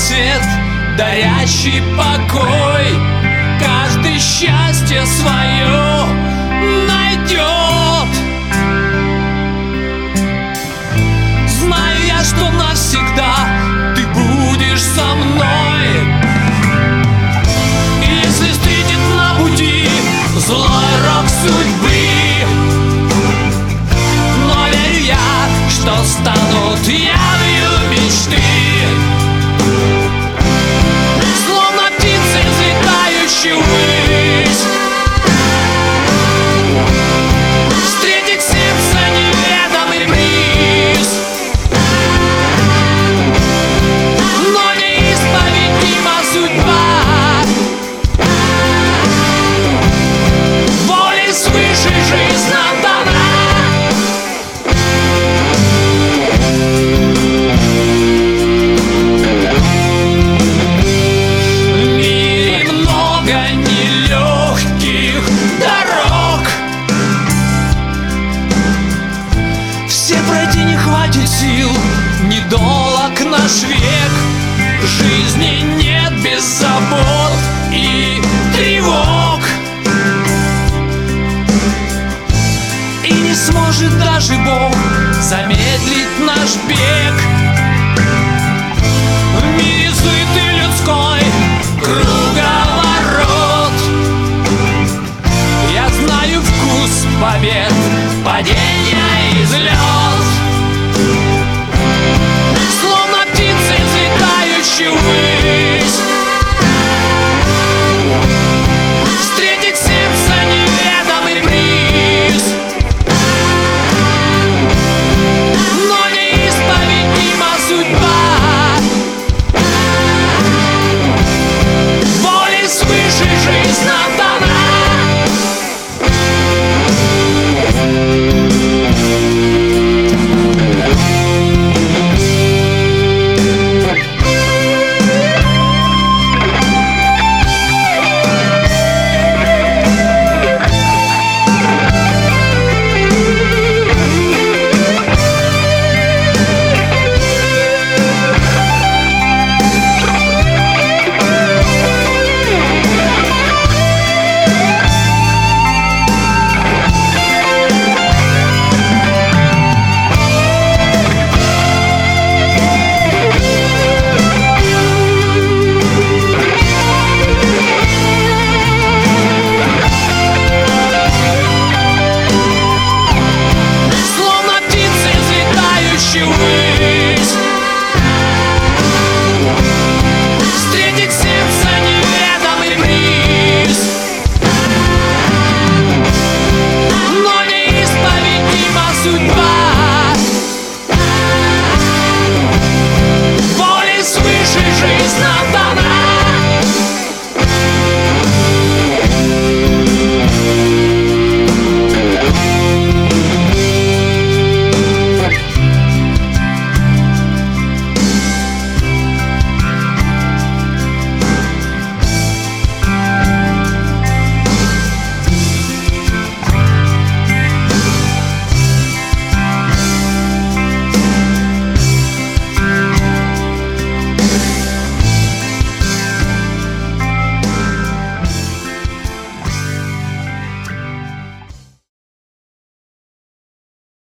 свет, дарящий покой. Каждый счастье свое найдет. Знаю я, что навсегда ты будешь со мной. И если встретит на пути злой рок судьбы, но верю я, что станут явью мечты. Словно птицы, взлетающие ввысь, встретить сердце неведомый приз. Но неисповедима судьба, волей свыше жизнь нам дана. Сил, недолог наш век, жизни нет без забот и тревог. И не сможет даже Бог замедлить наш бег.